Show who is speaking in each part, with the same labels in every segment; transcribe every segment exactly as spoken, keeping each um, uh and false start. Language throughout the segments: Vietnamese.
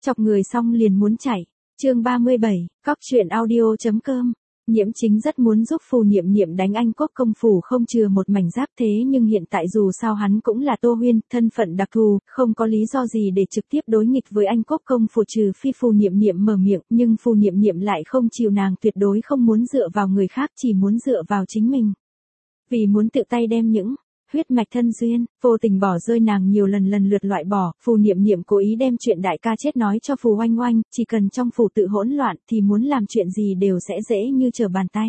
Speaker 1: Chọc người xong liền muốn chạy. Chương ba mươi bảy, cóc truyện audio.com. Nhiễm Chính rất muốn giúp Phù Niệm Niệm đánh anh quốc công phủ không chừa một mảnh giáp, thế nhưng hiện tại dù sao hắn cũng là Tô Huyên, thân phận đặc thù, không có lý do gì để trực tiếp đối nghịch với anh quốc công phủ, trừ phi Phù Niệm Niệm mở miệng, nhưng Phù Niệm Niệm lại không chịu, nàng tuyệt đối không muốn dựa vào người khác, chỉ muốn dựa vào chính mình. Vì muốn tự tay đem những huyết mạch thân duyên, vô tình bỏ rơi nàng nhiều lần lần lượt loại bỏ, Phù Niệm Niệm cố ý đem chuyện đại ca chết nói cho Phù Oanh Oanh, chỉ cần trong phủ tự hỗn loạn thì muốn làm chuyện gì đều sẽ dễ như trở bàn tay.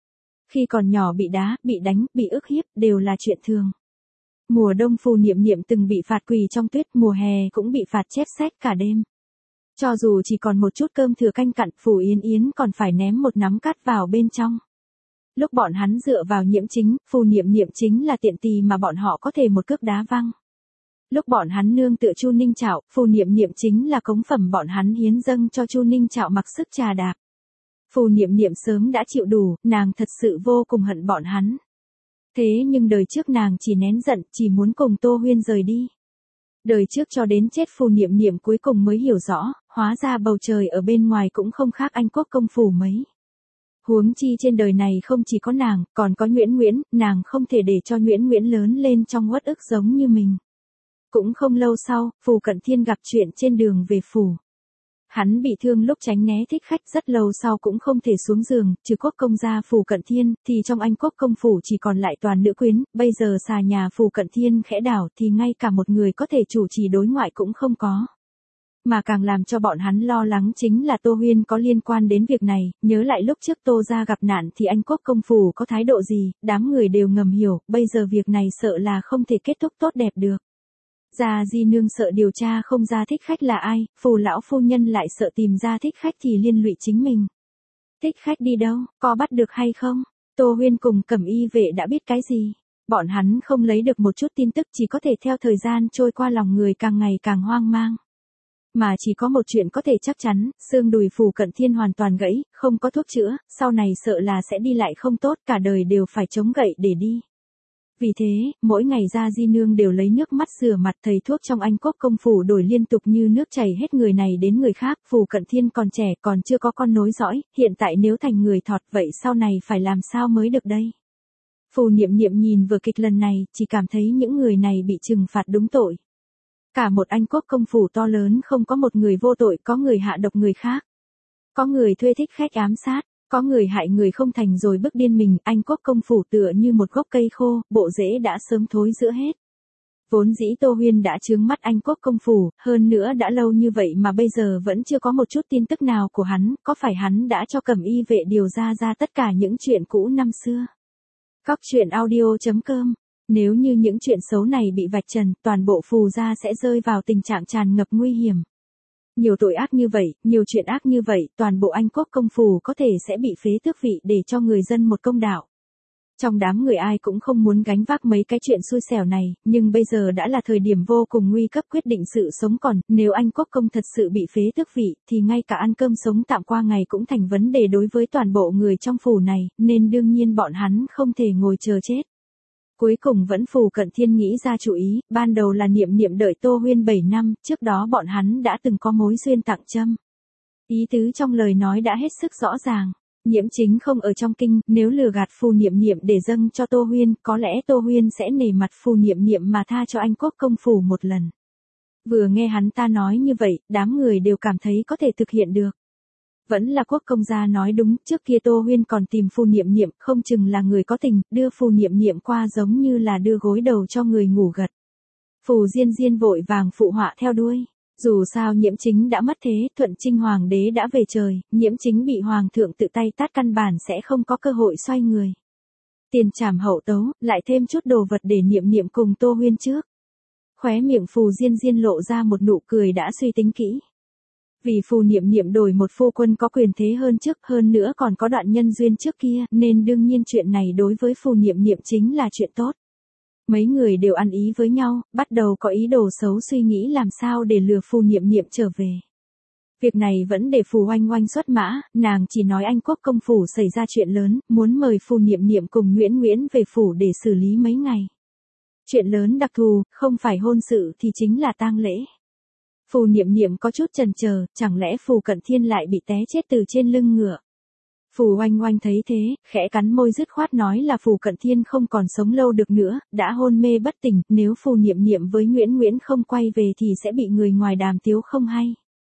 Speaker 1: Khi còn nhỏ bị đá, bị đánh, bị ức hiếp đều là chuyện thường. Mùa đông Phù Niệm Niệm từng bị phạt quỳ trong tuyết, mùa hè cũng bị phạt chép sách cả đêm. Cho dù chỉ còn một chút cơm thừa canh cặn, Phù Yến Yến còn phải ném một nắm cát vào bên trong. Lúc bọn hắn dựa vào Nhiễm Chính, Phù Niệm Niệm chính là tiện tì mà bọn họ có thể một cước đá văng. Lúc bọn hắn nương tựa Chu Ninh Trạo, Phù Niệm Niệm chính là cống phẩm bọn hắn hiến dâng cho Chu Ninh Trạo mặc sức trà đạp. Phù Niệm Niệm sớm đã chịu đủ, nàng thật sự vô cùng hận bọn hắn. Thế nhưng đời trước nàng chỉ nén giận, chỉ muốn cùng Tô Huyên rời đi. Đời trước cho đến chết Phù Niệm Niệm cuối cùng mới hiểu rõ, hóa ra bầu trời ở bên ngoài cũng không khác anh quốc công phủ mấy. Huống chi trên đời này không chỉ có nàng, còn có Nguyễn Nguyễn, nàng không thể để cho Nguyễn Nguyễn lớn lên trong uất ức giống như mình. Cũng không lâu sau, Phù Cận Thiên gặp chuyện trên đường về phủ. Hắn bị thương lúc tránh né thích khách, rất lâu sau cũng không thể xuống giường, trừ quốc công gia Phù Cận Thiên, thì trong anh quốc công phủ chỉ còn lại toàn nữ quyến, bây giờ xà nhà Phù Cận Thiên khẽ đảo thì ngay cả một người có thể chủ trì đối ngoại cũng không có. Mà càng làm cho bọn hắn lo lắng chính là Tô Huyên có liên quan đến việc này, nhớ lại lúc trước Tô gia gặp nạn thì anh quốc công phủ có thái độ gì, đám người đều ngầm hiểu, bây giờ việc này sợ là không thể kết thúc tốt đẹp được. Gia Di nương sợ điều tra không ra thích khách là ai, Phù lão phu nhân lại sợ tìm ra thích khách thì liên lụy chính mình. Thích khách đi đâu, có bắt được hay không? Tô Huyên cùng Cẩm Y vệ đã biết cái gì? Bọn hắn không lấy được một chút tin tức, chỉ có thể theo thời gian trôi qua lòng người càng ngày càng hoang mang. Mà chỉ có một chuyện có thể chắc chắn, xương đùi Phù Cận Thiên hoàn toàn gãy, không có thuốc chữa, sau này sợ là sẽ đi lại không tốt, cả đời đều phải chống gậy để đi. Vì thế, mỗi ngày Gia Di nương đều lấy nước mắt rửa mặt, thầy thuốc trong anh quốc công phủ đổi liên tục như nước chảy hết người này đến người khác, Phù Cận Thiên còn trẻ còn chưa có con nối dõi, hiện tại nếu thành người thọt vậy sau này phải làm sao mới được đây? Phù Niệm Niệm nhìn vừa kịch lần này, chỉ cảm thấy những người này bị trừng phạt đúng tội. Cả một anh quốc công phủ to lớn không có một người vô tội, có người hạ độc người khác. Có người thuê thích khách ám sát, có người hại người không thành rồi bức điên mình, anh quốc công phủ tựa như một gốc cây khô, bộ rễ đã sớm thối rữa hết. Vốn dĩ Tô Huyên đã chướng mắt anh quốc công phủ, hơn nữa đã lâu như vậy mà bây giờ vẫn chưa có một chút tin tức nào của hắn, có phải hắn đã cho Cẩm Y vệ điều ra ra tất cả những chuyện cũ năm xưa? Cóc truyện audio.com. Nếu như những chuyện xấu này bị vạch trần, toàn bộ Phù gia sẽ rơi vào tình trạng tràn ngập nguy hiểm. Nhiều tội ác như vậy, nhiều chuyện ác như vậy, toàn bộ anh quốc công phủ có thể sẽ bị phế tước vị để cho người dân một công đạo. Trong đám người ai cũng không muốn gánh vác mấy cái chuyện xui xẻo này, nhưng bây giờ đã là thời điểm vô cùng nguy cấp quyết định sự sống còn, nếu anh quốc công thật sự bị phế tước vị, thì ngay cả ăn cơm sống tạm qua ngày cũng thành vấn đề đối với toàn bộ người trong phủ này, nên đương nhiên bọn hắn không thể ngồi chờ chết. Cuối cùng vẫn Phù Cận Thiên nghĩ ra chủ ý, ban đầu là Niệm Niệm đợi Tô Huyên bảy năm, trước đó bọn hắn đã từng có mối duyên tặng châm. Ý tứ trong lời nói đã hết sức rõ ràng, Nhiễm Chính không ở trong kinh, nếu lừa gạt Phù Niệm Niệm để dâng cho Tô Huyên, có lẽ Tô Huyên sẽ nể mặt Phù Niệm Niệm mà tha cho anh quốc công phủ một lần. Vừa nghe hắn ta nói như vậy, đám người đều cảm thấy có thể thực hiện được. Vẫn là quốc công gia nói đúng, trước kia Tô Huyên còn tìm Phù Niệm Niệm, không chừng là người có tình, đưa Phù Niệm Niệm qua giống như là đưa gối đầu cho người ngủ gật. Phù Diên Diên vội vàng phụ họa theo đuôi. Dù sao Nhiễm Chính đã mất thế, Thuận Trinh Hoàng đế đã về trời, Nhiễm Chính bị Hoàng thượng tự tay tát căn bản sẽ không có cơ hội xoay người. Tiền trảm hậu tấu, lại thêm chút đồ vật để Niệm Niệm cùng Tô Huyên trước. Khóe miệng Phù Diên Diên lộ ra một nụ cười đã suy tính kỹ. Vì Phù Niệm Niệm đổi một phu quân có quyền thế hơn trước, hơn nữa còn có đoạn nhân duyên trước kia, nên đương nhiên chuyện này đối với Phù Niệm Niệm chính là chuyện tốt. Mấy người đều ăn ý với nhau, bắt đầu có ý đồ xấu suy nghĩ làm sao để lừa Phù Niệm Niệm trở về. Việc này vẫn để Phù Oanh Oanh xuất mã, nàng chỉ nói anh quốc công phủ xảy ra chuyện lớn, muốn mời Phù Niệm Niệm cùng Nguyễn Nguyễn về phủ để xử lý mấy ngày. Chuyện lớn đặc thù, không phải hôn sự thì chính là tang lễ. Phù Niệm Niệm có chút chần chờ, chẳng lẽ Phù Cận Thiên lại bị té chết từ trên lưng ngựa. Phù Oanh Oanh thấy thế, khẽ cắn môi dứt khoát nói là Phù Cận Thiên không còn sống lâu được nữa, đã hôn mê bất tỉnh, nếu Phù Niệm Niệm với Nguyễn Nguyễn không quay về thì sẽ bị người ngoài đàm tiếu không hay.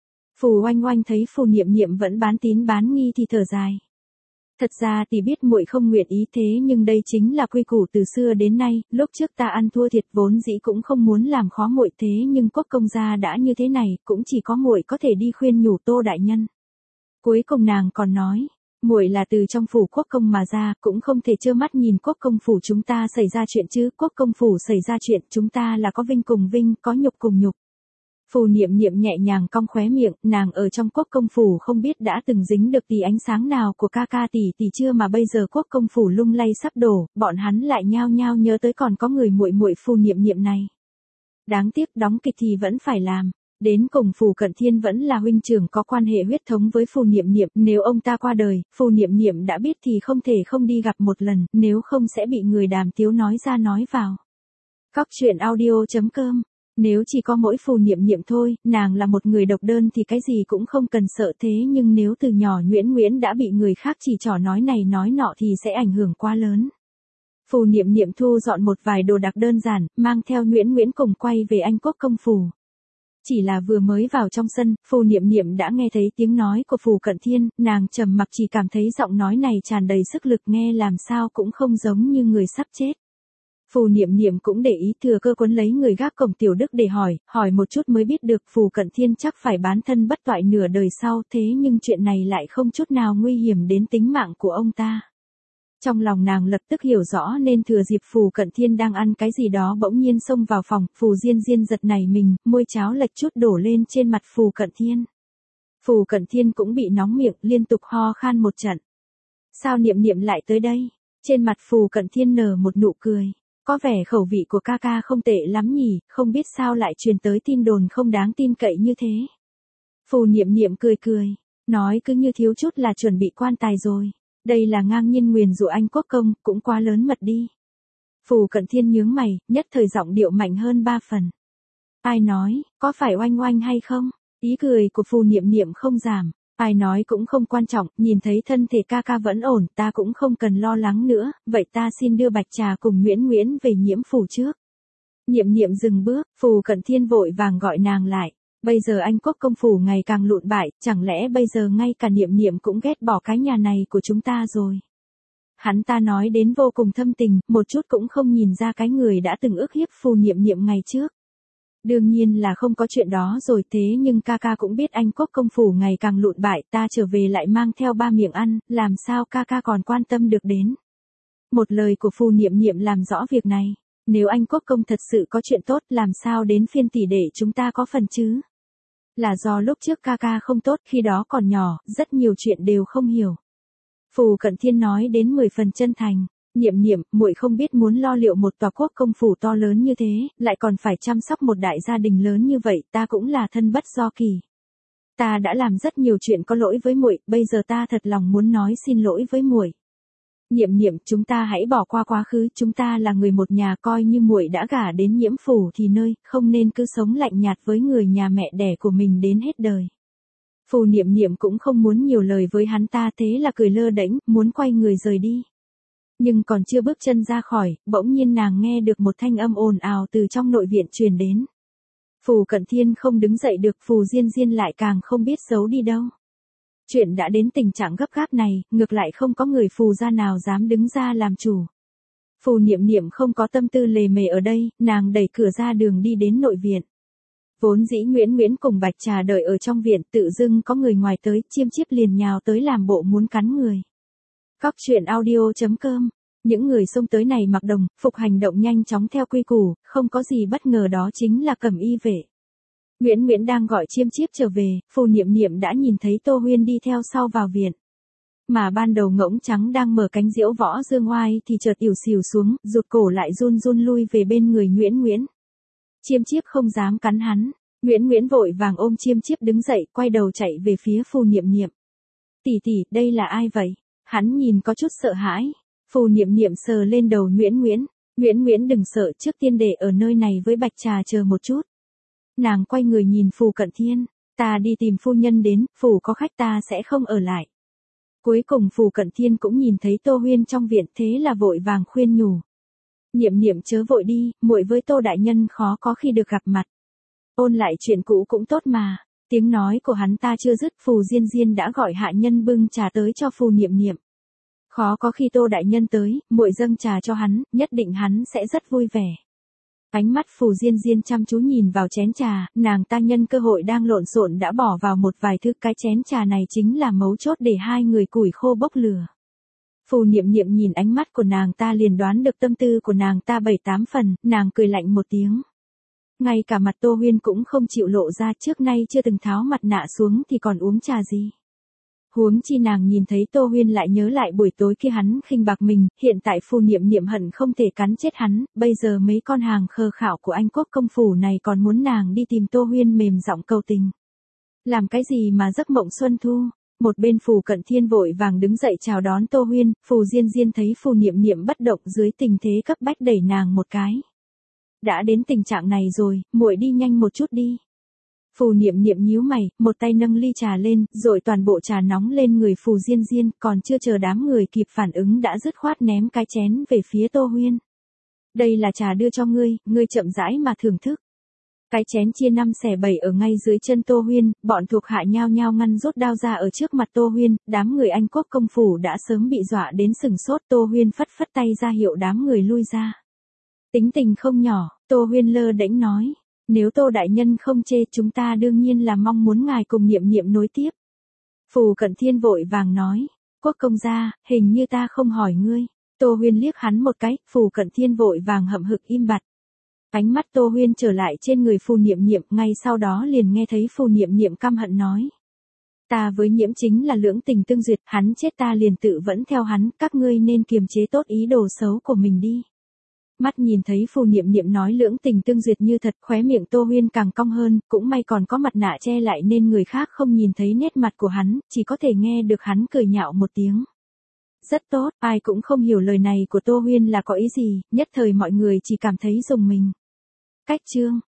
Speaker 1: Phù Oanh Oanh thấy Phù Niệm Niệm vẫn bán tín bán nghi thì thở dài. Thật ra thì biết muội không nguyện ý thế nhưng đây chính là quy củ từ xưa đến nay, lúc trước ta ăn thua thiệt vốn dĩ cũng không muốn làm khó muội thế nhưng Quốc công gia đã như thế này, cũng chỉ có muội có thể đi khuyên nhủ Tô đại nhân. Cuối cùng nàng còn nói, muội là từ trong phủ Quốc công mà ra, cũng không thể trơ mắt nhìn Quốc công phủ chúng ta xảy ra chuyện chứ, Quốc công phủ xảy ra chuyện, chúng ta là có vinh cùng vinh, có nhục cùng nhục. Phù Niệm Niệm nhẹ nhàng cong khóe miệng, nàng ở trong Quốc công phủ không biết đã từng dính được tí ánh sáng nào của ca ca tỷ tỷ chưa mà bây giờ Quốc công phủ lung lay sắp đổ, bọn hắn lại nhao nhao nhớ tới còn có người muội muội Phù Niệm Niệm này. Đáng tiếc đóng kịch thì vẫn phải làm. Đến cùng Phù Cận Thiên vẫn là huynh trưởng có quan hệ huyết thống với Phù Niệm Niệm, nếu ông ta qua đời, Phù Niệm Niệm đã biết thì không thể không đi gặp một lần, nếu không sẽ bị người đàm tiếu nói ra nói vào. Cóc truyện audio chấm com. Nếu chỉ có mỗi Phù Niệm Niệm thôi, nàng là một người độc đơn thì cái gì cũng không cần sợ thế nhưng nếu từ nhỏ Nguyễn Nguyễn đã bị người khác chỉ trỏ nói này nói nọ thì sẽ ảnh hưởng quá lớn. Phù Niệm Niệm thu dọn một vài đồ đạc đơn giản, mang theo Nguyễn Nguyễn cùng quay về Anh Quốc công phủ. Chỉ là vừa mới vào trong sân, Phù Niệm Niệm đã nghe thấy tiếng nói của Phù Cận Thiên, nàng trầm mặc chỉ cảm thấy giọng nói này tràn đầy sức lực nghe làm sao cũng không giống như người sắp chết. Phù Niệm Niệm cũng để ý thừa cơ quấn lấy người gác cổng Tiểu Đức để hỏi, hỏi một chút mới biết được Phù Cận Thiên chắc phải bán thân bất toại nửa đời sau thế nhưng chuyện này lại không chút nào nguy hiểm đến tính mạng của ông ta. Trong lòng nàng lập tức hiểu rõ nên thừa dịp Phù Cận Thiên đang ăn cái gì đó bỗng nhiên xông vào phòng, Phù Diên Diên giật nảy mình, môi cháo lệch chút đổ lên trên mặt Phù Cận Thiên. Phù Cận Thiên cũng bị nóng miệng, liên tục ho khan một trận. Sao Niệm Niệm lại tới đây? Trên mặt Phù Cận Thiên nở một nụ cười. Có vẻ khẩu vị của ca ca không tệ lắm nhỉ, không biết sao lại truyền tới tin đồn không đáng tin cậy như thế. Phù Niệm Niệm cười cười, nói cứ như thiếu chút là chuẩn bị quan tài rồi. Đây là ngang nhiên nguyền rủa anh Quốc công, cũng quá lớn mật đi. Phù Cận Thiên nhướng mày, nhất thời giọng điệu mạnh hơn ba phần. Ai nói, có phải Oanh Oanh hay không? Ý cười của Phù Niệm Niệm không giảm. Ai nói cũng không quan trọng, nhìn thấy thân thể ca ca vẫn ổn, ta cũng không cần lo lắng nữa, vậy ta xin đưa Bạch Trà cùng Nguyễn Nguyễn về Nhiễm phủ trước. Niệm Niệm dừng bước, Phù Cận Thiên vội vàng gọi nàng lại. Bây giờ anh Quốc công phủ ngày càng lụn bại, chẳng lẽ bây giờ ngay cả Niệm Niệm cũng ghét bỏ cái nhà này của chúng ta rồi. Hắn ta nói đến vô cùng thâm tình, một chút cũng không nhìn ra cái người đã từng ức hiếp Phù Niệm Niệm ngày trước. Đương nhiên là không có chuyện đó rồi thế nhưng ca ca cũng biết anh Quốc công phủ ngày càng lụn bại, ta trở về lại mang theo ba miệng ăn, làm sao ca ca còn quan tâm được đến. Một lời của Phù Niệm Niệm làm rõ việc này, nếu anh Quốc công thật sự có chuyện tốt làm sao đến phiên tỷ để chúng ta có phần chứ. Là do lúc trước ca ca không tốt khi đó còn nhỏ, rất nhiều chuyện đều không hiểu. Phù Cận Thiên nói đến mười phần chân thành. Niệm Niệm, muội không biết muốn lo liệu một tòa quốc công phủ to lớn như thế, lại còn phải chăm sóc một đại gia đình lớn như vậy, ta cũng là thân bất do kỳ. Ta đã làm rất nhiều chuyện có lỗi với muội, bây giờ ta thật lòng muốn nói xin lỗi với muội. Niệm Niệm, chúng ta hãy bỏ qua quá khứ, chúng ta là người một nhà, coi như muội đã gả đến Nhiễm phủ thì nơi, không nên cứ sống lạnh nhạt với người nhà mẹ đẻ của mình đến hết đời. Phù Niệm Niệm cũng không muốn nhiều lời với hắn ta thế là cười lơ đễnh, muốn quay người rời đi. Nhưng còn chưa bước chân ra khỏi, bỗng nhiên nàng nghe được một thanh âm ồn ào từ trong nội viện truyền đến. Phù Cận Thiên không đứng dậy được, Phù Diên Diên lại càng không biết giấu đi đâu. Chuyện đã đến tình trạng gấp gáp này, ngược lại không có người Phù gia nào dám đứng ra làm chủ. Phù Niệm Niệm không có tâm tư lề mề ở đây, nàng đẩy cửa ra đường đi đến nội viện. Vốn dĩ Nguyễn Nguyễn cùng Bạch Trà đợi ở trong viện, tự dưng có người ngoài tới, chiêm chiếp liền nhào tới làm bộ muốn cắn người. Cóc truyện audio chấm com. Những người xông tới này mặc đồng, phục hành động nhanh chóng theo quy củ, không có gì bất ngờ đó chính là Cẩm Y vệ. Nguyễn Nguyễn đang gọi chiêm chiếp trở về, Phù Niệm Niệm đã nhìn thấy Tô Huyên đi theo sau vào viện. Mà ban đầu Ngỗng Trắng đang mở cánh diễu võ dương oai thì chợt ỉu xìu xuống, rụt cổ lại run run lui về bên người Nguyễn Nguyễn. Chiêm chiếp không dám cắn hắn, Nguyễn Nguyễn vội vàng ôm chiêm chiếp đứng dậy, quay đầu chạy về phía Phù Niệm Niệm. Tỷ tỷ, đây là ai vậy? Hắn nhìn có chút sợ hãi. Phù Niệm Niệm sờ lên đầu Nguyễn Nguyễn. Nguyễn Nguyễn đừng sợ, trước tiên để ở nơi này với Bạch Trà chờ một chút. Nàng quay người nhìn Phù Cận Thiên, ta đi tìm phu nhân đến, phủ có khách ta sẽ không ở lại. Cuối cùng Phù Cận Thiên cũng nhìn thấy Tô Huyên trong viện, thế là vội vàng khuyên nhủ. Niệm niệm chớ vội đi, muội với Tô đại nhân khó có khi được gặp mặt. Ôn lại chuyện cũ cũng tốt mà. Tiếng nói của hắn ta chưa dứt, Phù Diên Diên đã gọi hạ nhân bưng trà tới cho Phù Niệm Niệm. Khó có khi Tô đại nhân tới, muội dâng trà cho hắn, nhất định hắn sẽ rất vui vẻ. Ánh mắt Phù Diên Diên chăm chú nhìn vào chén trà, nàng ta nhân cơ hội đang lộn xộn đã bỏ vào một vài thứ, cái chén trà này chính là mấu chốt để hai người củi khô bốc lửa. Phù Niệm Niệm nhìn ánh mắt của nàng ta liền đoán được tâm tư của nàng ta bảy tám phần, nàng cười lạnh một tiếng. Ngay cả mặt Tô Huyên cũng không chịu lộ ra, trước nay chưa từng tháo mặt nạ xuống thì còn uống trà gì. Huống chi nàng nhìn thấy Tô Huyên lại nhớ lại buổi tối kia hắn khinh bạc mình, hiện tại Phù Niệm Niệm hận không thể cắn chết hắn, bây giờ mấy con hàng khờ khạo của Anh Quốc công phủ này còn muốn nàng đi tìm Tô Huyên mềm giọng cầu tình. Làm cái gì mà giấc mộng xuân thu? Một bên Phù Cận Thiên vội vàng đứng dậy chào đón Tô Huyên, Phù Diên Diên thấy Phù Niệm Niệm bất động dưới tình thế cấp bách đẩy nàng một cái. Đã đến tình trạng này rồi, muội đi nhanh một chút đi. Phù Niệm Niệm nhíu mày, một tay nâng ly trà lên, rồi toàn bộ trà nóng lên người Phù Diên Diên, còn chưa chờ đám người kịp phản ứng đã dứt khoát ném cái chén về phía Tô Huyên. Đây là trà đưa cho ngươi, ngươi chậm rãi mà thưởng thức. Cái chén chia năm xẻ bảy ở ngay dưới chân Tô Huyên, bọn thuộc hạ nhao nhao ngăn rút đao ra ở trước mặt Tô Huyên, đám người Anh Quốc công phủ đã sớm bị dọa đến sừng sốt. Tô Huyên phất phất tay ra hiệu đám người lui ra. Tính tình không nhỏ, Tô Huyên lơ đễnh nói. Nếu Tô đại nhân không chê, chúng ta đương nhiên là mong muốn ngài cùng Niệm Niệm nối tiếp. Phù Cận Thiên vội vàng nói. Quốc công gia, hình như ta không hỏi ngươi. Tô Huyên liếc hắn một cái, Phù Cận Thiên vội vàng hậm hực im bặt. Ánh mắt Tô Huyên trở lại trên người Phù Niệm Niệm, ngay sau đó liền nghe thấy Phù Niệm Niệm căm hận nói. Ta với Nhiễm chính là lưỡng tình tương duyệt, hắn chết ta liền tự vẫn theo hắn, các ngươi nên kiềm chế tốt ý đồ xấu của mình đi. Mắt nhìn thấy Phù Niệm Niệm nói lưỡng tình tương duyệt như thật, khóe miệng Tô Huyên càng cong hơn, cũng may còn có mặt nạ che lại nên người khác không nhìn thấy nét mặt của hắn, chỉ có thể nghe được hắn cười nhạo một tiếng. Rất tốt, ai cũng không hiểu lời này của Tô Huyên là có ý gì, nhất thời mọi người chỉ cảm thấy rùng mình. Cách chương